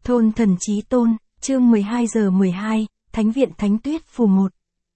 Thôn thần chí tôn, chương 12 giờ 12, Thánh viện Thánh Tuyết Phù 1.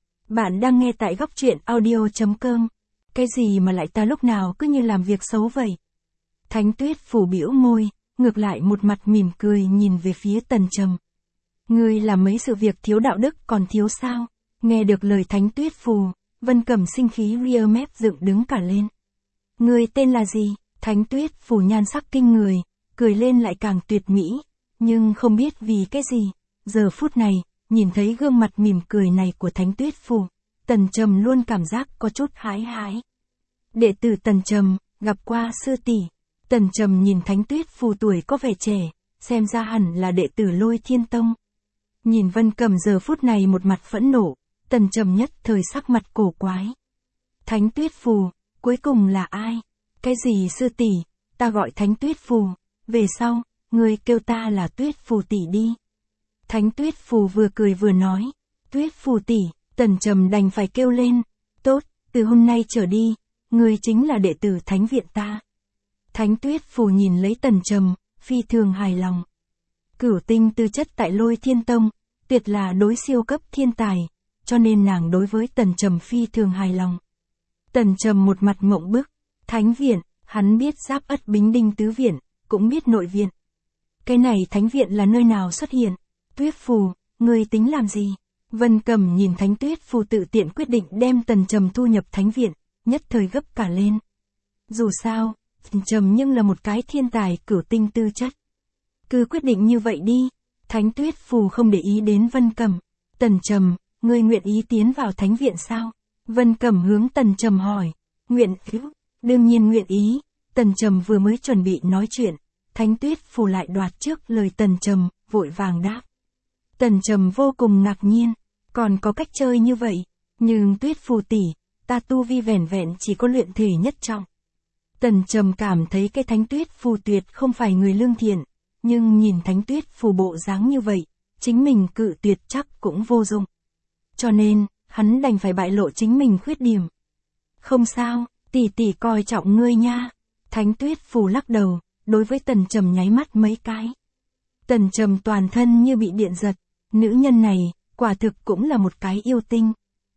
Bạn đang nghe tại góc truyện audio.com. Cái gì mà lại ta lúc nào cứ như làm việc xấu vậy? Thánh Tuyết Phù bĩu môi, ngược lại một mặt mỉm cười nhìn về phía Tần Trầm. Ngươi làm mấy sự việc thiếu đạo đức còn thiếu sao? Nghe được lời Thánh Tuyết Phù, Vân Cẩm sinh khí ria mép dựng đứng cả lên. Ngươi tên là gì? Thánh Tuyết Phù nhan sắc kinh người, cười lên lại càng tuyệt mỹ. Nhưng không biết vì cái gì, giờ phút này, nhìn thấy gương mặt mỉm cười này của Thánh Tuyết Phù, Tần Trầm luôn cảm giác có chút hái hái. Đệ tử Tần Trầm, gặp qua sư tỷ. Tần Trầm nhìn Thánh Tuyết Phù tuổi có vẻ trẻ, xem ra hẳn là đệ tử Lôi Thiên Tông. Nhìn Vân Cẩm giờ phút này một mặt phẫn nộ, Tần Trầm nhất thời sắc mặt cổ quái. Thánh Tuyết Phù, cuối cùng là ai? Cái gì sư tỷ, ta gọi Thánh Tuyết Phù, về sau, ngươi kêu ta là Tuyết Phù tỷ đi. Thánh Tuyết Phù vừa cười vừa nói, Tuyết Phù tỷ, Tần Trầm đành phải kêu lên, tốt, từ hôm nay trở đi, ngươi chính là đệ tử Thánh viện ta. Thánh Tuyết Phù nhìn lấy Tần Trầm, phi thường hài lòng. Cửu tinh tư chất tại Lôi Thiên Tông, tuyệt là đối siêu cấp thiên tài, cho nên nàng đối với Tần Trầm phi thường hài lòng. Tần Trầm một mặt mộng bức, Thánh viện, hắn biết Giáp Ất Bính Đinh tứ viện, cũng biết nội viện. Cái này Thánh viện là nơi nào xuất hiện? Tuyết Phù, ngươi tính làm gì? Vân Cẩm nhìn Thánh Tuyết Phù tự tiện quyết định đem Tần Trầm thu nhập Thánh viện, nhất thời gấp cả lên. Dù sao, Tần Trầm nhưng là một cái thiên tài cửu tinh tư chất. Cứ quyết định như vậy đi. Thánh Tuyết Phù không để ý đến Vân Cẩm. Tần Trầm, ngươi nguyện ý tiến vào Thánh viện sao? Vân Cẩm hướng Tần Trầm hỏi. Nguyện ý, đương nhiên nguyện ý. Tần Trầm vừa mới chuẩn bị nói chuyện, Thánh Tuyết Phù lại đoạt trước lời Tần Trầm, vội vàng đáp. Tần Trầm vô cùng ngạc nhiên, còn có cách chơi như vậy, nhưng Tuyết Phù tỷ, ta tu vi vẻn vẹn chỉ có luyện thể nhất trọng. Tần Trầm cảm thấy cái Thánh Tuyết Phù tuyệt không phải người lương thiện, nhưng nhìn Thánh Tuyết Phù bộ dáng như vậy, chính mình cự tuyệt chắc cũng vô dụng. Cho nên, hắn đành phải bại lộ chính mình khuyết điểm. Không sao, tỷ tỷ coi trọng ngươi nha. Thánh Tuyết Phù lắc đầu, đối với Tần Trầm nháy mắt mấy cái. Tần Trầm toàn thân như bị điện giật, nữ nhân này, quả thực cũng là một cái yêu tinh.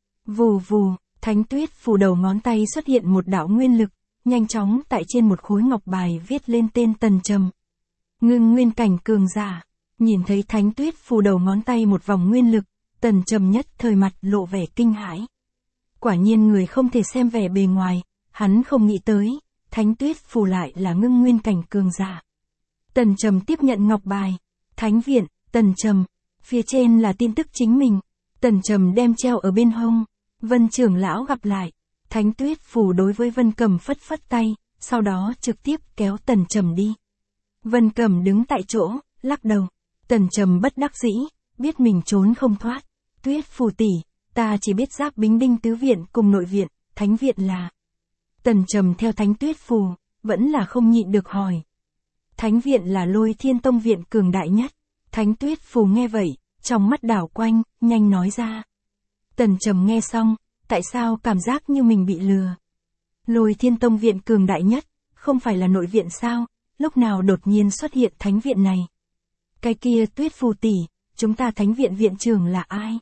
Vù vù, Thánh Tuyết Phù đầu ngón tay xuất hiện một đạo nguyên lực, nhanh chóng tại trên một khối ngọc bài viết lên tên Tần Trầm. Ngưng nguyên cảnh cường giả, nhìn thấy Thánh Tuyết Phù đầu ngón tay một vòng nguyên lực, Tần Trầm nhất thời mặt lộ vẻ kinh hãi. Quả nhiên người không thể xem vẻ bề ngoài, hắn không nghĩ tới, Thánh Tuyết Phù lại là ngưng nguyên cảnh cường giả. Tần Trầm tiếp nhận ngọc bài, Thánh viện, Tần Trầm, phía trên là tin tức chính mình, Tần Trầm đem treo ở bên hông, Vân trưởng lão gặp lại, Thánh Tuyết Phù đối với Vân Cẩm phất phất tay, sau đó trực tiếp kéo Tần Trầm đi. Vân Cẩm đứng tại chỗ, lắc đầu, Tần Trầm bất đắc dĩ, biết mình trốn không thoát. Tuyết Phù tỷ, ta chỉ biết Giáp Bính Đinh tứ viện cùng nội viện, Thánh viện là. Tần Trầm theo Thánh Tuyết Phù, vẫn là không nhịn được hỏi. Thánh viện là Lôi Thiên Tông viện cường đại nhất. Thánh Tuyết Phù nghe vậy, trong mắt đảo quanh, nhanh nói ra. Tần Trầm nghe xong, tại sao cảm giác như mình bị lừa? Lôi Thiên Tông viện cường đại nhất, không phải là nội viện sao? Lúc nào đột nhiên xuất hiện Thánh viện này? Cái kia Tuyết Phù tỷ, chúng ta Thánh viện viện trưởng là ai?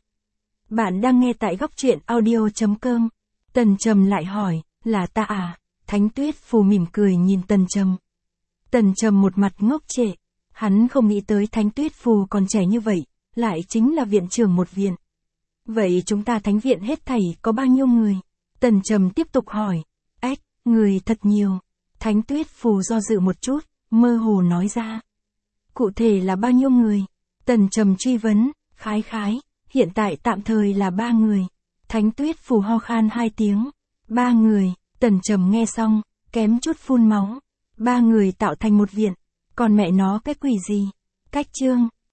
Bạn đang nghe tại góc truyện audio.com. Tần Trầm lại hỏi, là ta à? Thánh Tuyết Phù mỉm cười nhìn Tần Trầm. Tần Trầm một mặt ngốc trệ, hắn không nghĩ tới Thánh Tuyết Phù còn trẻ như vậy, lại chính là viện trưởng một viện. Vậy chúng ta Thánh viện hết thảy có bao nhiêu người? Tần Trầm tiếp tục hỏi. Người thật nhiều. Thánh Tuyết Phù do dự một chút, mơ hồ nói ra. Cụ thể là bao nhiêu người? Tần Trầm truy vấn, khái, hiện tại tạm thời là 3 người. Thánh Tuyết Phù ho khan 2 tiếng. 3 người, Tần Trầm nghe xong, kém chút phun máu. 3 người tạo thành một viện, còn mẹ nó cái quỷ gì? Cách chương.